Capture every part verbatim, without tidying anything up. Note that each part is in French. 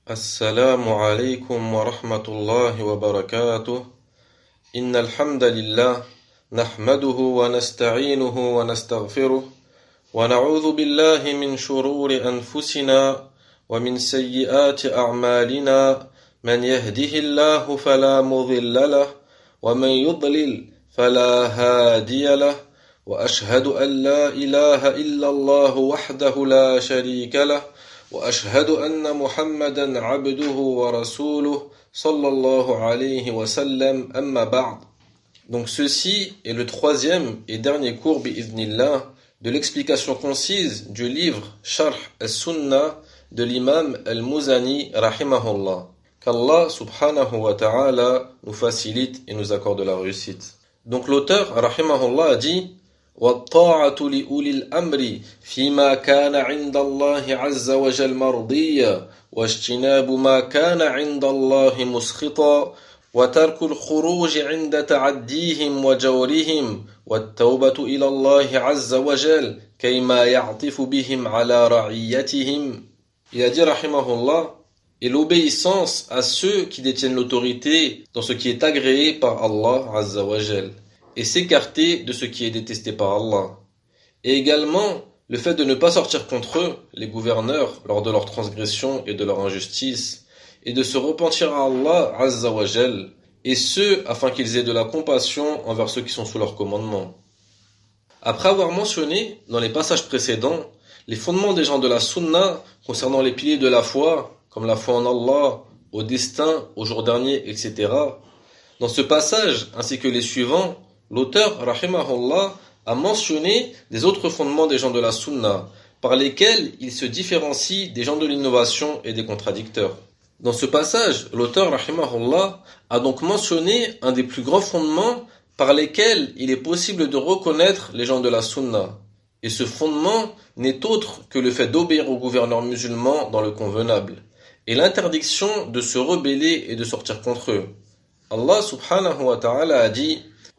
السلام عليكم ورحمة الله وبركاته. إن الحمد لله نحمده ونستعينه ونستغفره ونعوذ بالله من شرور أنفسنا ومن سيئات أعمالنا. من يهده الله فلا مضل له ومن يضلل فلا هادي له وأشهد أن لا إله إلا الله وحده لا شريك له وأشهد أن محمدا عبده ورسوله صلى الله عليه وسلم أما بعد. Donc ceci est le troisième et dernier cours bi'idhnillah de l'explication concise du livre Sharh al-Sunnah de l'imam al-Muzani rahimahullah. Qu'Allah subhanahu wa ta'ala nous facilite et nous accorde la réussite. Donc l'auteur rahimahullah a dit وَالطَّاعَةُ لِأُولِي الْأَمْرِ فِيمَا كَانَ عِنْدَ اللَّهِ عَزَّ وَجَلَّ مَرْضِيًّا وَاجْتِنَابُ مَا كَانَ عِنْدَ اللَّهِ مُسْخِطًا وَتَرْكُ الْخُرُوجِ عِنْدَ تَعَدِّيهِمْ وَجَوْرِهِمْ وَالتَّوْبَةُ إِلَى اللَّهِ عَزَّ وَجَلَّ كَيْمَا يَعْطِفُ بِهِمْ عَلَى رَعِيَّتِهِمْ. Il a dit rahimahullah, et l'obéissance à ceux qui détiennent l'autorité dans ce qui est agréé par Allah Azza wa Jal, et s'écarter de ce qui est détesté par Allah. Et également, le fait de ne pas sortir contre eux, les gouverneurs, lors de leur transgression et de leur injustice, et de se repentir à Allah Azza wa Jal, et ce, afin qu'ils aient de la compassion envers ceux qui sont sous leur commandement. Après avoir mentionné, dans les passages précédents, les fondements des gens de la Sunna concernant les piliers de la foi, comme la foi en Allah, au destin, au jour dernier, et cetera. Dans ce passage, ainsi que les suivants, l'auteur, rahimahullah, a mentionné des autres fondements des gens de la Sunna, par lesquels ils se différencient des gens de l'innovation et des contradicteurs. Dans ce passage, l'auteur, rahimahullah, a donc mentionné un des plus grands fondements par lesquels il est possible de reconnaître les gens de la Sunna. Et ce fondement n'est autre que le fait d'obéir aux gouverneurs musulmans dans le convenable, et l'interdiction de se rebeller et de sortir contre eux. Allah subhanahu wa ta'ala a dit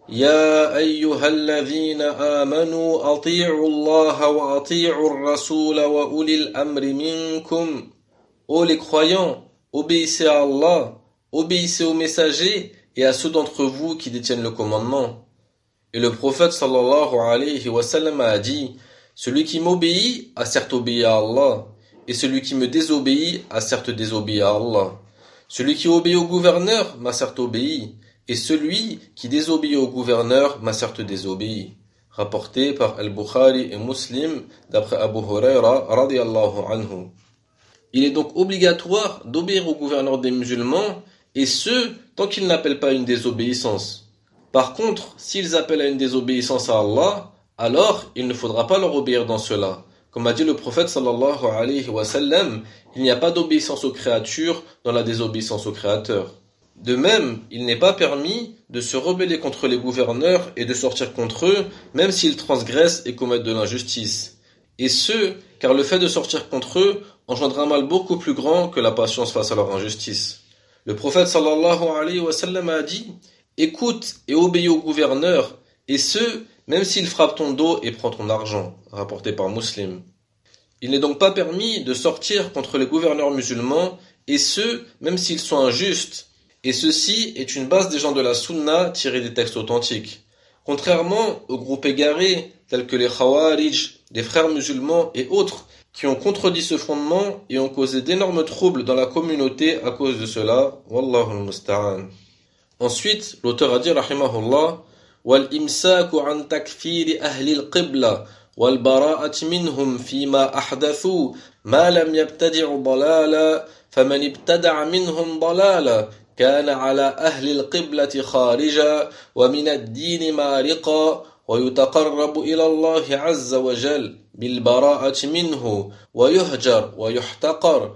يا أيها الذين آمنوا أطيعوا الله وأطيعوا الرسول وأولي الأمر منكم. Ô les croyants, obéissez à Allah, obéissez aux messagers et à ceux d'entre vous qui détiennent le commandement. Et le prophète sallallahu alayhi wa sallam a dit, celui qui m'obéit a certes obéi à Allah, et celui qui me désobéit a certes désobéi à Allah. Celui qui obéit au gouverneur m'a certes obéi, et celui qui désobéit au gouverneur m'a certes désobéi. Rapporté par Al-Bukhari et Muslim d'après Abu Huraira radiyallahu anhu. Il est donc obligatoire d'obéir au gouverneur des musulmans, et ce, tant qu'ils n'appellent pas à une désobéissance. Par contre, s'ils appellent à une désobéissance à Allah, alors il ne faudra pas leur obéir dans cela. Comme a dit le prophète sallallahu alayhi wa sallam, il n'y a pas d'obéissance aux créatures dans la désobéissance au Créateur. De même, il n'est pas permis de se rebeller contre les gouverneurs et de sortir contre eux, même s'ils transgressent et commettent de l'injustice. Et ce, car le fait de sortir contre eux engendre un mal beaucoup plus grand que la patience face à leur injustice. Le prophète sallallahu alayhi wa sallam a dit, écoute et obéis aux gouverneurs, et ce, même s'ils frappent ton dos et prennent ton argent, rapporté par Muslim. Il n'est donc pas permis de sortir contre les gouverneurs musulmans, et ce, même s'ils sont injustes. Et ceci est une base des gens de la Sunna tirée des textes authentiques. Contrairement aux groupes égarés, tels que les Khawarij, les frères musulmans et autres, qui ont contredit ce fondement et ont causé d'énormes troubles dans la communauté à cause de cela. Wallahu al-musta'an. Ensuite, l'auteur a dit, rahimahullah, وَالْإِمْسَاكُ عَنْ تَكْفِيرِ أَهْلِ الْقِبْلَةِ وَالْبَرَاءَةِ مِنْهُمْ فِيمَا أَحْدَثُوا مَا لَمْ يَبْتَدِعُوا ضَلَالًا فَمَنِ ابْتَدَعَ مِنْهُمْ ضَلَالًا كان على أهل القبلة خارجا ومن الدين مارقا ويتقرب إلى الله عز وجل بالبراءة منه ويهجر ويحتقر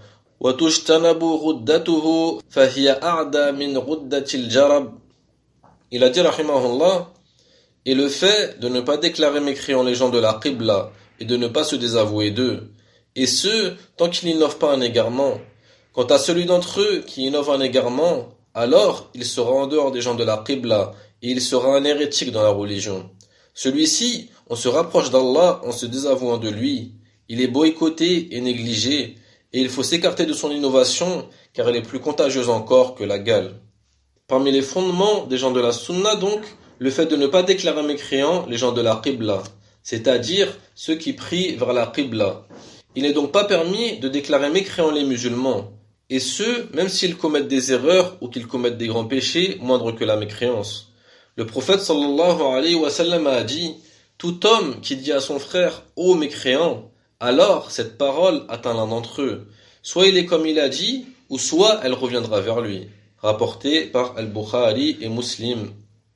وتجتنب غدته فهي أعدى من غدة الجرب. Il a dit rahimahullah, et le fait de ne pas déclarer mécréants les gens de la Qibla et de ne pas se désavouer d'eux, et ce, tant qu'ils n'innovent pas un égarement. Quant à celui d'entre eux qui innove un égarement, alors il sera en dehors des gens de la Qibla et il sera un hérétique dans la religion. Celui-ci, on se rapproche d'Allah en se désavouant de lui. Il est boycotté et négligé, et il faut s'écarter de son innovation car elle est plus contagieuse encore que la gale. Parmi les fondements des gens de la Sunna donc, le fait de ne pas déclarer mécréants les gens de la Qibla, c'est-à-dire ceux qui prient vers la Qibla. Il n'est donc pas permis de déclarer mécréants les musulmans, et ceux même s'ils commettent des erreurs ou qu'ils commettent des grands péchés moindres que la mécréance. Le prophète sallallahu alayhi wa sallam a dit « Tout homme qui dit à son frère « Ô mécréant », alors cette parole atteint l'un d'entre eux. Soit il est comme il a dit, ou soit elle reviendra vers lui. Rapporté par Al-Bukhari et Muslim.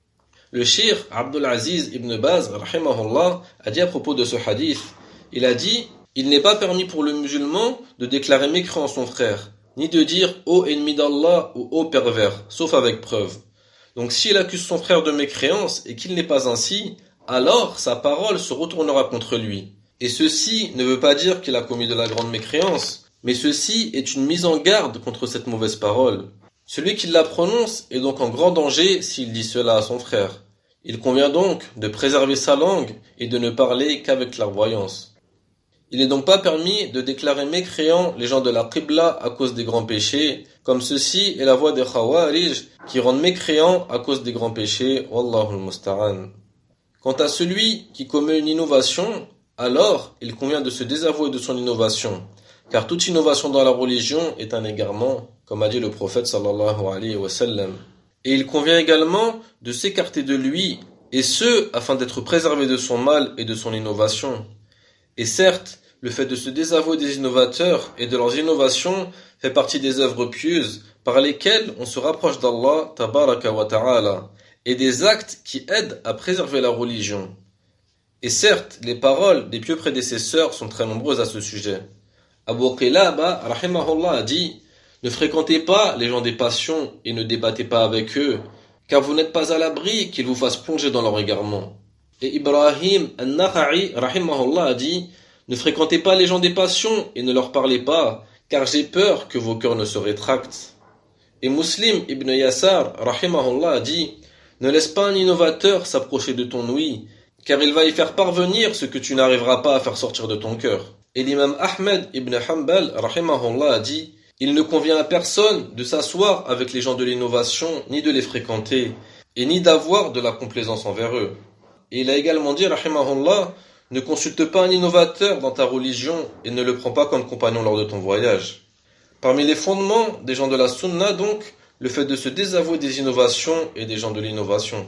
Le Cheikh Abdul Aziz ibn Baz, rahimahullah, a dit à propos de ce hadith, il a dit « Il n'est pas permis pour le musulman de déclarer mécréant son frère, ni de dire « Ô ennemi d'Allah » ou « Ô pervers », sauf avec preuve. Donc s'il accuse son frère de mécréance et qu'il n'est pas ainsi, alors sa parole se retournera contre lui. Et ceci ne veut pas dire qu'il a commis de la grande mécréance, mais ceci est une mise en garde contre cette mauvaise parole. Celui qui la prononce est donc en grand danger s'il dit cela à son frère. Il convient donc de préserver sa langue et de ne parler qu'avec clairvoyance. Il n'est donc pas permis de déclarer mécréants les gens de la Qibla à cause des grands péchés, comme ceci est la voie des Khawarij qui rendent mécréants à cause des grands péchés. Wallahu al-musta'an. Quant à celui qui commet une innovation, alors il convient de se désavouer de son innovation, car toute innovation dans la religion est un égarement, comme a dit le prophète sallallahu alayhi wa sallam. Et il convient également de s'écarter de lui, et ce, afin d'être préservé de son mal et de son innovation. Et certes, le fait de se désavouer des innovateurs et de leurs innovations fait partie des œuvres pieuses par lesquelles on se rapproche d'Allah tabaraka wa ta'ala, et des actes qui aident à préserver la religion. Et certes, les paroles des pieux prédécesseurs sont très nombreuses à ce sujet. Abu Qilaba, rahimahullah, a dit « Ne fréquentez pas les gens des passions et ne débattez pas avec eux, car vous n'êtes pas à l'abri qu'ils vous fassent plonger dans leur égarement. » Et Ibrahim al-Nakha'i, rahimahullah, a dit « Ne fréquentez pas les gens des passions et ne leur parlez pas, car j'ai peur que vos cœurs ne se rétractent. » Et Muslim ibn Yasar, rahimahullah, a dit « Ne laisse pas un innovateur s'approcher de ton ouïe, car il va y faire parvenir ce que tu n'arriveras pas à faire sortir de ton cœur. » Et l'imam Ahmed ibn Hanbal, rahimahullah, a dit « Il ne convient à personne de s'asseoir avec les gens de l'innovation, ni de les fréquenter, et ni d'avoir de la complaisance envers eux. » Et il a également dit, rahimahullah, « Ne consulte pas un innovateur dans ta religion et ne le prends pas comme compagnon lors de ton voyage. » Parmi les fondements des gens de la sunna, donc, le fait de se désavouer des innovations et des gens de l'innovation.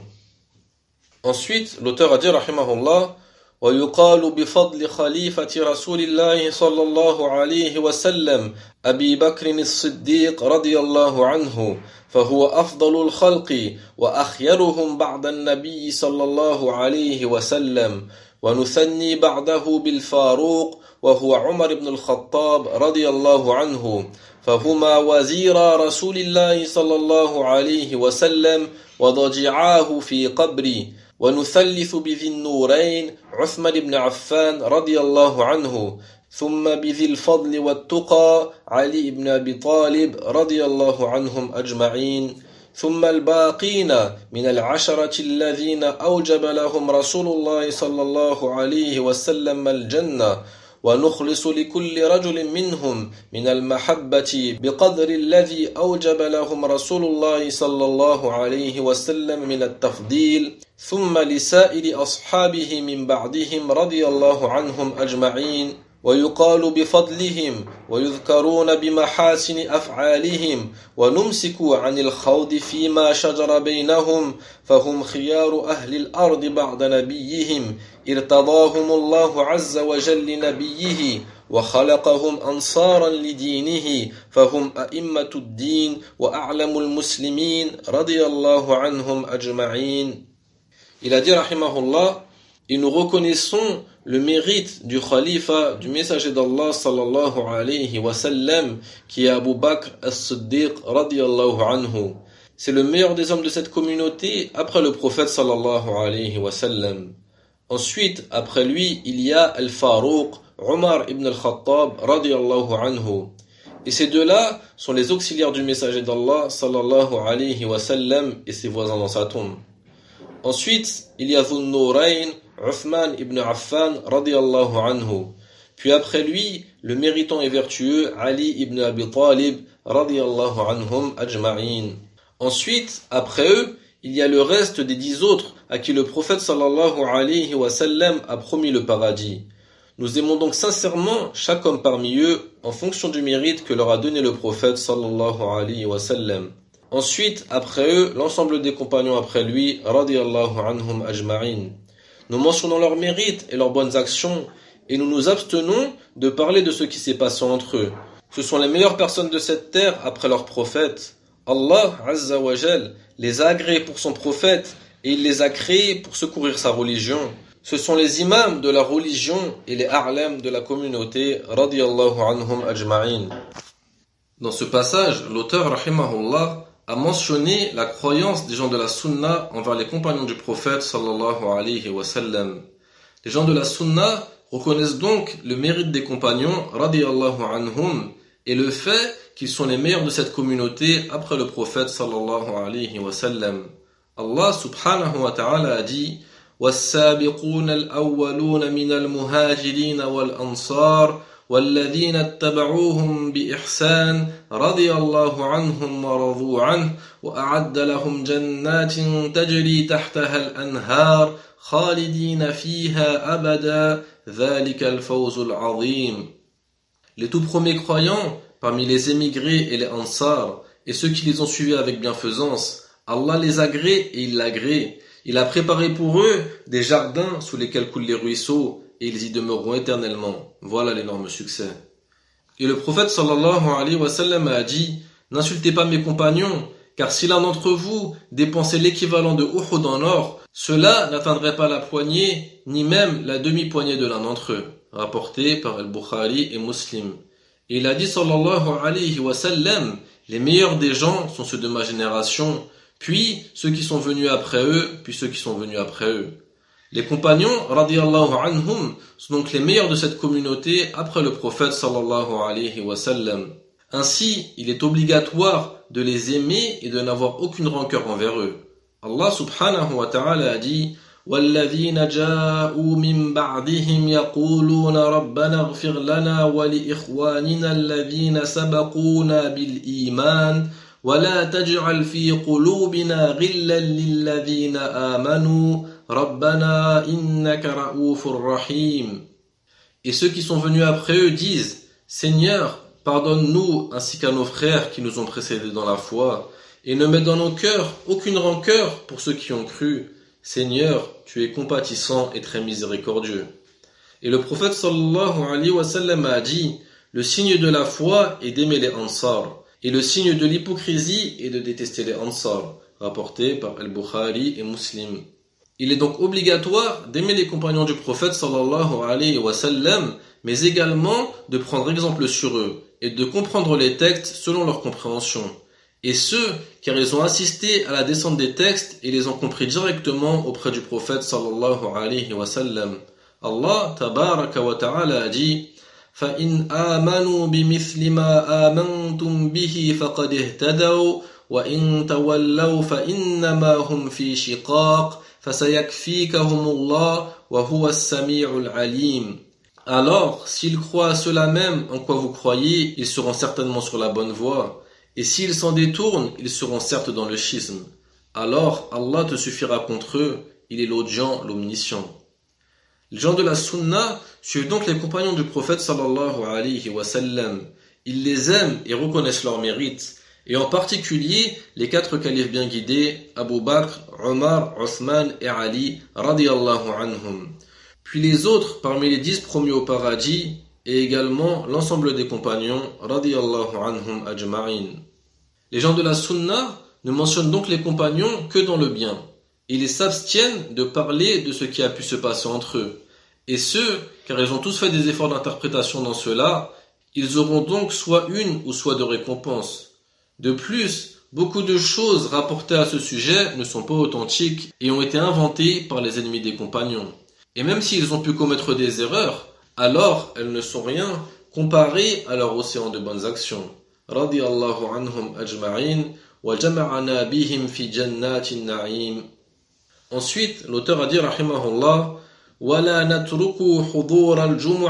Ensuite, l'auteur a dit, rahimahullah, ويقال بفضل خليفة رسول الله صلى الله عليه وسلم أبي بكر الصديق رضي الله عنه فهو أفضل الخلق وأخيرهم بعد النبي صلى الله عليه وسلم ونثني بعده بالفاروق وهو عمر بن الخطاب رضي الله عنه فهما وزيرا رسول الله صلى الله عليه وسلم وضجعاه في قبري ونثلث بذي النورين عثمان بن عفان رضي الله عنه ثم بذي الفضل والتقى علي بن أبي طالب رضي الله عنهم أجمعين ثم الباقين من العشرة الذين أوجب لهم رسول الله صلى الله عليه وسلم الجنة ونخلص لكل رجل منهم من المحبة بقدر الذي أوجب لهم رسول الله صلى الله عليه وسلم من التفضيل ثم لسائر أصحابه من بعدهم رضي الله عنهم أجمعين ويقال بفضلهم ويذكرون بمحاسن أفعالهم ونمسك عن الخوض فيما شجر بينهم فهم خيار أهل الأرض بعد نبيهم ارتضاهم الله عز وجل لنبيه وخلقهم أنصارا لدينه فهم أئمة الدين وأعلم المسلمين رضي الله عنهم أجمعين. Il a dit rahimahullah, et nous reconnaissons le mérite du khalifa, du messager d'Allah sallallahu alayhi wa sallam, qui est Abu Bakr as-Siddiq radiyallahu anhu. C'est le meilleur des hommes de cette communauté après le prophète sallallahu alayhi wa sallam. Ensuite, après lui, il y a Al-Farouq, Omar ibn al-Khattab radiyallahu anhu. Et ces deux-là sont les auxiliaires du messager d'Allah sallallahu alayhi wa sallam et ses voisins dans sa tombe. Ensuite, il y a Dhun Nourayn, Uthman ibn Affan radiyallahu anhu. Puis après lui, le méritant et vertueux Ali ibn Abi Talib radiyallahu anhum ajma'in. Ensuite, après eux, il y a le reste des dix autres à qui le prophète sallallahu alayhi wa sallam a promis le paradis. Nous aimons donc sincèrement chaque homme parmi eux en fonction du mérite que leur a donné le prophète sallallahu alayhi wa sallam. Ensuite, après eux, l'ensemble des compagnons après lui, radiyallahu anhum ajma'in. Nous mentionnons leurs mérites et leurs bonnes actions et nous nous abstenons de parler de ce qui s'est passé entre eux. Ce sont les meilleures personnes de cette terre après leur prophète. Allah Azza wa Jal les a agréés pour son prophète et il les a créés pour secourir sa religion. Ce sont les imams de la religion et les a'lam de la communauté radiyallahu anhum ajma'in. Dans ce passage, l'auteur rahimahullah a mentionné la croyance des gens de la sunna envers les compagnons du prophète sallallahu alayhi wa sallam. Les gens de la sunna reconnaissent donc le mérite des compagnons radiyallahu anhum et le fait qu'ils sont les meilleurs de cette communauté après le prophète sallallahu alayhi wa sallam. Allah subhanahu wa ta'ala a dit وَالسَّابِقُونَ الْأَوَّلُونَ مِنَ الْمُهَاجِرِينَ وَالْأَنصَارِ وَالَّذِينَ اتَّبَعُوهُم بِإِحْسَانٍ رَضِيَ اللَّهُ عَنْهُمْ وَرَضُوا عَنْهُ وَأَعَدَّ لَهُمْ جَنَّاتٍ تَجْرِي تَحْتَهَا الْأَنْهَارُ خَالِدِينَ فِيهَا أَبَدًا ذَلِكَ الْفَوْزُ الْعَظِيمُ. Les tout premiers croyants parmi les émigrés et les ansars et ceux qui les ont suivis avec bienfaisance, Allah les agrée et il l'agrée. Il a préparé pour eux des jardins sous lesquels coulent les ruisseaux et ils y demeureront éternellement. Voilà l'énorme succès. Et le prophète sallallahu alayhi wa sallam a dit « N'insultez pas mes compagnons, car si l'un d'entre vous dépensait l'équivalent de Uhud en or, cela n'atteindrait pas la poignée, ni même la demi-poignée de l'un d'entre eux. » Rapporté par Al-Bukhari et Muslim. Et il a dit sallallahu alayhi wa sallam « Les meilleurs des gens sont ceux de ma génération, puis ceux qui sont venus après eux, puis ceux qui sont venus après eux. » Les compagnons, radiyallahu anhum, sont donc les meilleurs de cette communauté après le prophète sallallahu alayhi wa sallam. Ainsi, il est obligatoire de les aimer et de n'avoir aucune rancœur envers eux. Allah subhanahu wa ta'ala a dit وَالَّذِينَ جَاءُوا مِن بَعْدِهِمْ يَقُولُونَ رَبَّنَا اغْفِرْ لَنَا وَلِإِخْوَانِنَا الَّذِينَ سَبَقُونَا بِالْإِيمَانِ وَلَا تَجْعَلْ فِي قُلُوبِنَا غِلًّا لِلَّذِينَ آمَنُوا رَبَّنَا إِنَّكَ رَءُوفٌ رَحِيمٌ. Et ceux qui sont venus après eux disent Seigneur, pardonne-nous ainsi qu'à nos frères qui nous ont précédés dans la foi et ne mets dans nos cœurs aucune rancœur pour ceux qui ont cru. Seigneur, tu es compatissant et très miséricordieux. Et le prophète sallallahu alayhi wa sallam a dit le signe de la foi est d'aimer les ansar et le signe de l'hypocrisie est de détester les ansar, rapporté par Al-Bukhari et Muslim. Il est donc obligatoire d'aimer les compagnons du prophète sallallahu alayhi wa sallam, mais également de prendre exemple sur eux et de comprendre les textes selon leur compréhension. Et ceux, car ils ont assisté à la descente des textes et les ont compris directement auprès du prophète sallallahu alayhi wa sallam. Allah tabaraka wa ta'ala a dit فَإِنْ آمَنُوا بِمِثْلِ مَا آمَنْتُمْ بِهِ فَقَدِ اهْتَدَوْا وَإِنْ تَوَلَّوْا فَإِنَّمَا هُمْ فِي شِقَاقٍ فَسَيَكْفِيكَهُمُ اللَّهُ وَهُوَ السَّمِيعُ الْعَلِيمُ. Alors, s'ils croient à cela même en quoi vous croyez, ils seront certainement sur la bonne voie. Et s'ils s'en détournent, ils seront certes dans le schisme. Alors, Allah te suffira contre eux, il est l'audient, l'omniscient. Les gens de la sunna suivent donc les compagnons du prophète sallallahu alayhi wa sallam. Ils les aiment et reconnaissent leurs mérites. Et en particulier, les quatre califes bien guidés, Abu Bakr, Omar, Othman et Ali, radiyallahu anhum. Puis les autres parmi les dix promis au paradis, et également l'ensemble des compagnons, radiyallahu anhum ajma'in. Les gens de la sunna ne mentionnent donc les compagnons que dans le bien. Ils s'abstiennent de parler de ce qui a pu se passer entre eux. Et ceux, car ils ont tous fait des efforts d'interprétation dans cela, ils auront donc soit une ou soit deux récompenses. De plus, beaucoup de choses rapportées à ce sujet ne sont pas authentiques et ont été inventées par les ennemis des compagnons. Et même s'ils ont pu commettre des erreurs, alors elles ne sont rien comparées à leur océan de bonnes actions. Radiyallahu anhum ajma'in wa jama'ana bihim fi jannatin na'im. Ensuite, l'auteur a dit rahimahullah وَلَا نَتْرُكُوا حُضُورَ الْجُمُعَةِ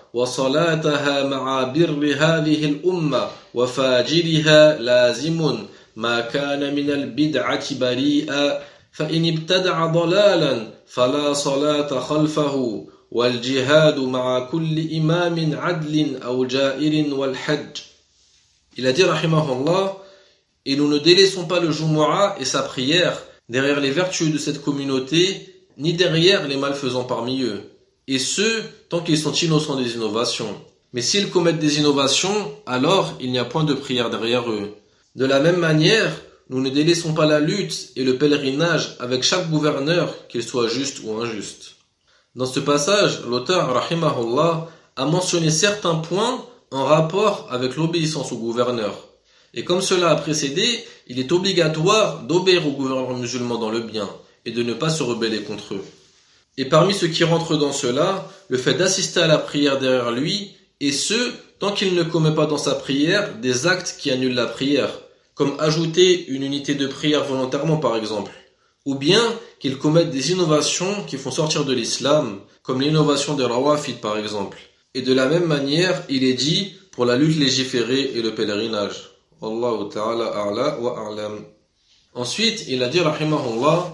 وصلاتها مع بر هذه الأمة وفاجرها لازم ما كان من البدعة بريئا فإن ابتدع ضلالا فلا صلاة خلفه والجهاد مع كل إمام عدل أو جائر والحج. Il a dit rahimahullah, et nous ne délaissons pas le Jumu'ah et sa prière derrière les vertueux de cette communauté, ni derrière les malfaisants parmi eux, et ce, tant qu'ils sont innocents des innovations. Mais s'ils commettent des innovations, alors il n'y a point de prière derrière eux. De la même manière, nous ne délaissons pas la lutte et le pèlerinage avec chaque gouverneur, qu'il soit juste ou injuste. Dans ce passage, l'auteur, rahimahullah, a mentionné certains points en rapport avec l'obéissance au gouverneur. Et comme cela a précédé, il est obligatoire d'obéir aux gouverneurs musulmans dans le bien et de ne pas se rebeller contre eux. Et parmi ceux qui rentrent dans cela, le fait d'assister à la prière derrière lui, et ce, tant qu'il ne commet pas dans sa prière des actes qui annulent la prière, comme ajouter une unité de prière volontairement par exemple, ou bien qu'il commette des innovations qui font sortir de l'islam, comme l'innovation des rawafid par exemple. Et de la même manière, il est dit pour la lutte légiférée et le pèlerinage. Wallahu ta'ala a'la wa a'lam. Ensuite, il a dit rahimahullah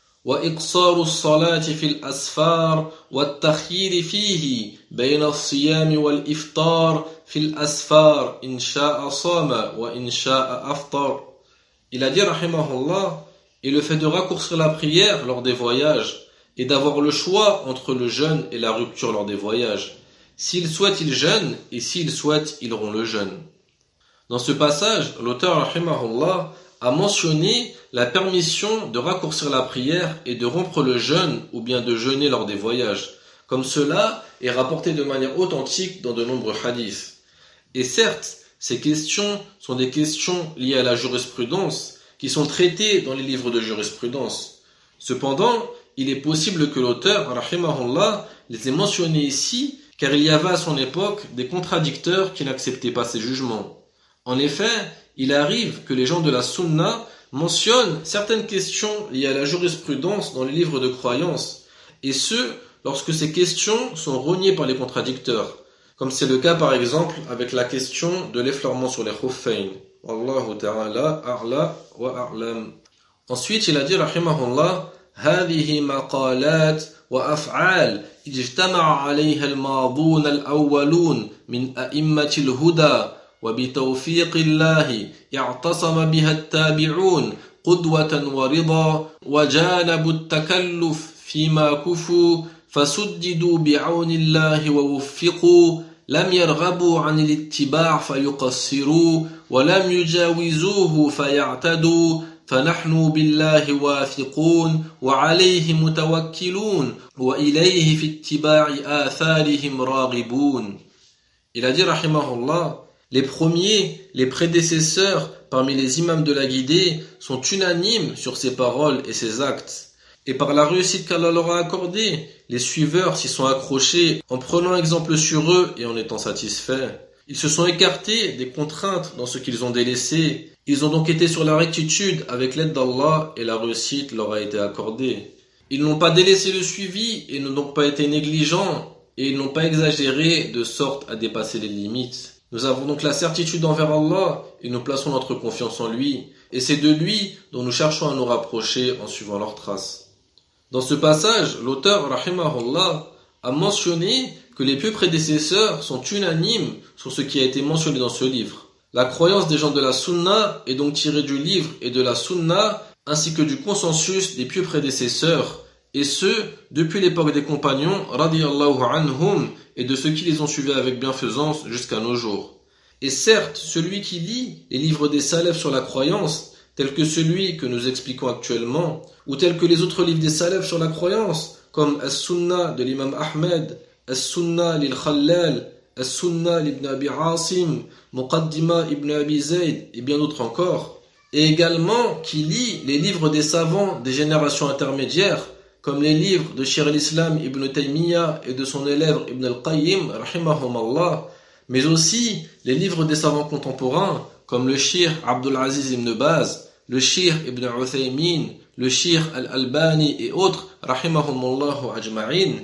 وإقصار الصلاة في الأسفار والتخيير فيه بين الصيام والإفطار في الأسفار إن شاء صام وإن شاء أفطر. Il a dit rahimahullah, et le fait de raccourcir la prière lors des voyages et d'avoir le choix entre le jeûne et la rupture lors des voyages. S'ils souhaitent, ils jeûnent, et s'ils souhaitent, ils auront le jeûne. Dans ce passage, l'auteur rahimahullah a mentionné la permission de raccourcir la prière et de rompre le jeûne ou bien de jeûner lors des voyages, comme cela est rapporté de manière authentique dans de nombreux hadiths. Et certes, ces questions sont des questions liées à la jurisprudence qui sont traitées dans les livres de jurisprudence. Cependant, il est possible que l'auteur, rahimahullah, les ait mentionnés ici, car il y avait à son époque des contradicteurs qui n'acceptaient pas ces jugements. En effet, il arrive que les gens de la sunna mentionnent certaines questions liées à la jurisprudence dans les livres de croyance, et ce, lorsque ces questions sont reniées par les contradicteurs, comme c'est le cas par exemple avec la question de l'effleurement sur les khuffayn. Wallahu ta'ala a'la wa a'lam. Ensuite, il a dit rahimahullah, هذه مقالات وأفعال اجتمع عليها الماضون الأولون من أئمة الهدى وبتوفيق الله اعتصم بها التابعون قدوة ورضا وجانبوا التكلف فيما كفوا فسددوا بعون الله ووفقوا لم يرغبوا عن الاتباع فيقصروا ولم يجاوزوه فيعتدوا فنحن بالله واثقون وعليه متوكلون وإليه في اتباع آثارهم راغبون. Il a dit rahimahullah, les premiers, les prédécesseurs parmi les imams de la guidée sont unanimes sur ses paroles et ses actes. Et par la réussite qu'Allah leur a accordée, les suiveurs s'y sont accrochés en prenant exemple sur eux et en étant satisfaits. Ils se sont écartés des contraintes dans ce qu'ils ont délaissé. Ils ont donc été sur la rectitude avec l'aide d'Allah et la réussite leur a été accordée. Ils n'ont pas délaissé le suivi et n'ont donc pas été négligents et ils n'ont pas exagéré de sorte à dépasser les limites. Nous avons donc la certitude envers Allah et nous plaçons notre confiance en lui. Et c'est de lui dont nous cherchons à nous rapprocher en suivant leurs traces. Dans ce passage, l'auteur, rahimahullah, a mentionné que les pieux prédécesseurs sont unanimes sur ce qui a été mentionné dans ce livre. La croyance des gens de la sunna est donc tirée du livre et de la sunna, ainsi que du consensus des pieux prédécesseurs, et ce, depuis l'époque des compagnons, radiyallahu anhum, et de ceux qui les ont suivis avec bienfaisance jusqu'à nos jours. Et certes, celui qui lit les livres des salafs sur la croyance, tel que celui que nous expliquons actuellement, ou tel que les autres livres des salafs sur la croyance, comme As-Sunnah de l'imam Ahmed, As-Sunnah lil-Khallal, As-Sunnah l'Ibn Abi Asim, Muqaddima ibn Abi Zayd et bien d'autres encore, et également qui lit les livres des savants des générations intermédiaires, comme les livres de Shaykh al-Islam ibn Taymiyyah et de son élève Ibn al-Qayyim, rahimahumallah, mais aussi les livres des savants contemporains, comme le Shaykh Abdul Aziz ibn Baz, le Shaykh ibn Uthaymin, le Shaykh al-Albani et autres, rahimahumallahu ajma'in,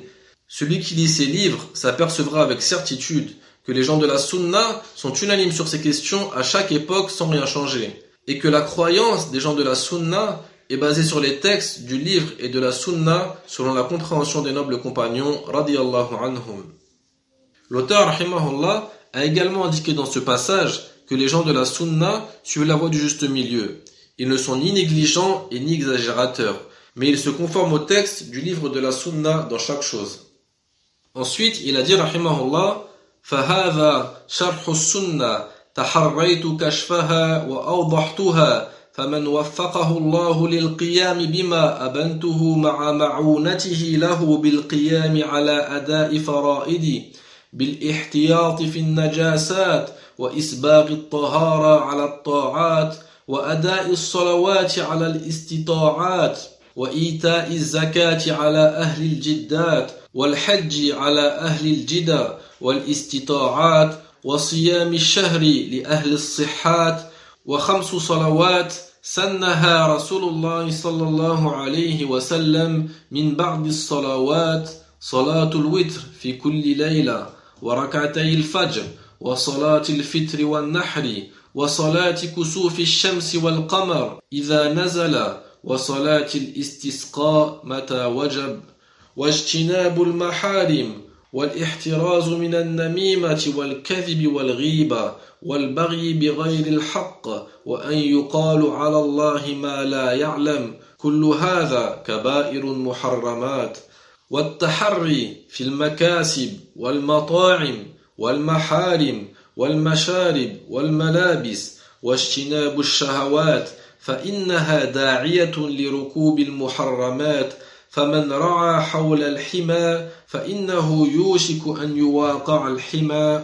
Celui qui lit ces livres s'apercevra avec certitude que les gens de la Sunna sont unanimes sur ces questions à chaque époque sans rien changer, et que la croyance des gens de la Sunna est basée sur les textes du livre et de la Sunna selon la compréhension des nobles compagnons radiyallahu anhum. L'auteur rahimahullah a également indiqué dans ce passage que les gens de la Sunna suivent la voie du juste milieu. Ils ne sont ni négligents et ni exagérateurs, mais ils se conforment au texte du livre de la Sunna dans chaque chose. Ensuite, il a dit rahimahullah فهذا شرح السنة تحريت كشفها وأوضحتها فمن وفقه الله للقيام بما أبنته مع معونته له بالقيام على أداء فرائدي بالاحتياط في النجاسات وإسباغ الطهارة على الطاعات وأداء الصلوات على الاستطاعات وإيتاء الزكاة على أهل الجدات والحج على أهل الجدى والاستطاعات وصيام الشهر لأهل الصحات وخمس صلوات سنها رسول الله صلى الله عليه وسلم من بعد الصلوات صلاة الوتر في كل ليلة وركعتي الفجر وصلاة الفطر والنحر وصلاة كسوف الشمس والقمر إذا نزل وصلاة الاستسقاء متى وجب واجتناب المحارم والاحتراز من النميمة والكذب والغيبة والبغي بغير الحق وأن يقال على الله ما لا يعلم كل هذا كبائر محرمات والتحري في المكاسب والمطاعم والمحارم والمشارب والملابس واجتناب الشهوات فإنها داعية لركوب المحرمات فمن رعى حول الحمى فإنه يوشك أن يواقع الحمى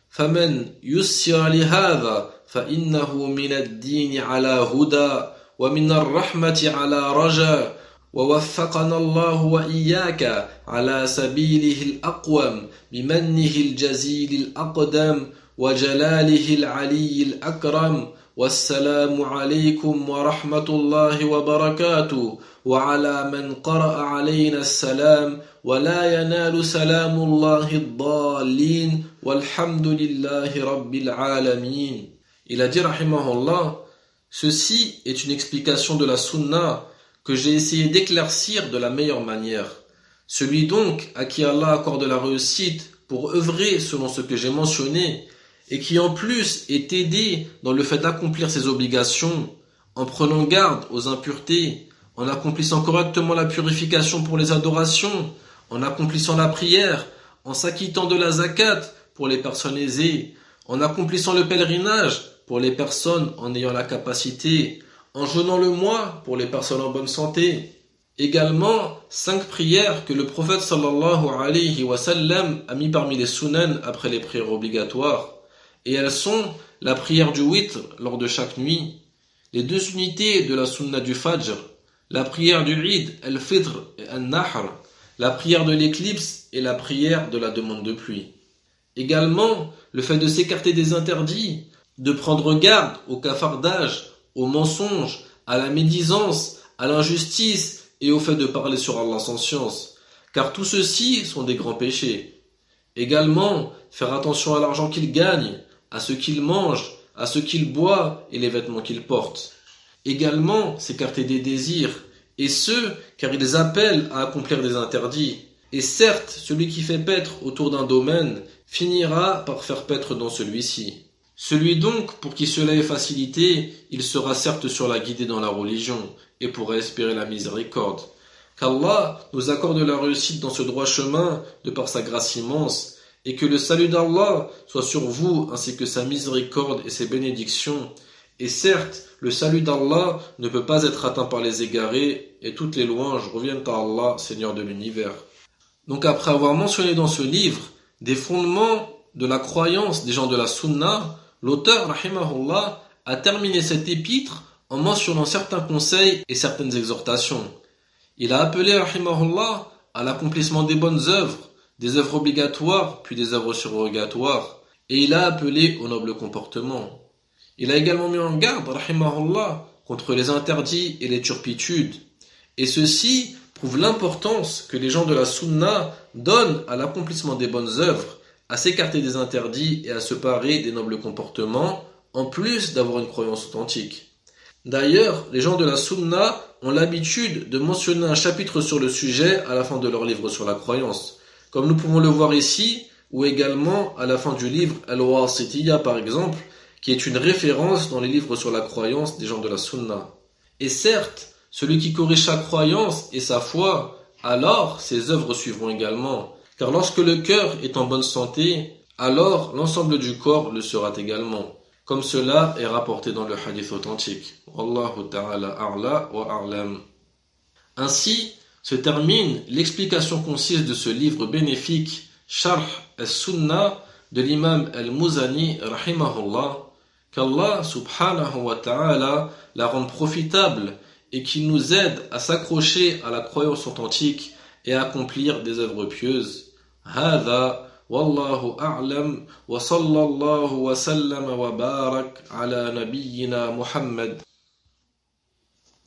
فمن يسر لهذا فإنه من الدين على هدى ومن الرحمة على رجاء ووفقنا الله وإياك على سبيله الأقوم بمنه الجزيل الأقدم وجلاله العلي الأكرم والسلام عليكم ورحمة الله وبركاته وعلى من قرأ علينا السلام ولا ينال سلام الله الضالين والحمد لله رب العالمين. Il a dit rahimahullah, ceci est une explication de la sunna que j'ai essayé d'éclaircir de la meilleure manière. Celui donc à qui Allah accorde la réussite pour œuvrer selon ce que j'ai mentionné et qui en plus est aidé dans le fait d'accomplir ses obligations, en prenant garde aux impuretés, en accomplissant correctement la purification pour les adorations, en accomplissant la prière, en s'acquittant de la zakat pour les personnes aisées, en accomplissant le pèlerinage pour les personnes en ayant la capacité, en jeûnant le mois pour les personnes en bonne santé. Également, cinq prières que le prophète sallallahu alayhi wa sallam a mis parmi les sunan après les prières obligatoires. Et elles sont la prière du witr lors de chaque nuit, les deux unités de la sunna du fajr, la prière du Eid, al-Fitr et al-Nahr, la prière de l'éclipse et la prière de la demande de pluie. Également, le fait de s'écarter des interdits, de prendre garde au cafardage, au mensonge, à la médisance, à l'injustice et au fait de parler sur Allah sans science, car tous ceux-ci sont des grands péchés. Également, faire attention à l'argent qu'il gagne, à ce qu'il mange, à ce qu'il boit et les vêtements qu'il porte. Également, s'écarter des désirs, et ce, car ils appellent à accomplir des interdits. Et certes, celui qui fait paître autour d'un domaine finira par faire paître dans celui-ci. Celui donc pour qui cela est facilité, il sera certes sur la guidée dans la religion, et pourra espérer la miséricorde. Qu'Allah nous accorde la réussite dans ce droit chemin de par sa grâce immense, et que le salut d'Allah soit sur vous ainsi que sa miséricorde et ses bénédictions. Et certes, le salut d'Allah ne peut pas être atteint par les égarés, et toutes les louanges reviennent à Allah, Seigneur de l'univers. Donc après avoir mentionné dans ce livre des fondements de la croyance des gens de la Sunna, l'auteur, rahimahullah, a terminé cet épître en mentionnant certains conseils et certaines exhortations. Il a appelé, rahimahullah, à l'accomplissement des bonnes œuvres, des œuvres obligatoires, puis des œuvres surrogatoires, et il a appelé au noble comportement. Il a également mis en garde, rahimahullah, contre les interdits et les turpitudes, et ceci prouve l'importance que les gens de la Sunna donnent à l'accomplissement des bonnes œuvres, à s'écarter des interdits et à se parer des nobles comportements, en plus d'avoir une croyance authentique. D'ailleurs, les gens de la Sunna ont l'habitude de mentionner un chapitre sur le sujet à la fin de leur livre sur la croyance, comme nous pouvons le voir ici, ou également à la fin du livre Al-Wasitiyya par exemple, qui est une référence dans les livres sur la croyance des gens de la Sunna. Et certes, celui qui corrige sa croyance et sa foi, alors ses œuvres suivront également, car lorsque le cœur est en bonne santé, alors l'ensemble du corps le sera également, comme cela est rapporté dans le hadith authentique. Wallahu ta'ala a'la wa a'lam. Ainsi se termine l'explication concise de ce livre bénéfique Sharh al-Sunnah de l'imam al-Muzani rahimahullah, qu'Allah subhanahu wa ta'ala la rende profitable et qu'il nous aide à s'accrocher à la croyance authentique et à accomplir des œuvres pieuses. Hada wallahu a'lam wa sallallahu wa sallam wa barak ala nabiyyina Muhammad.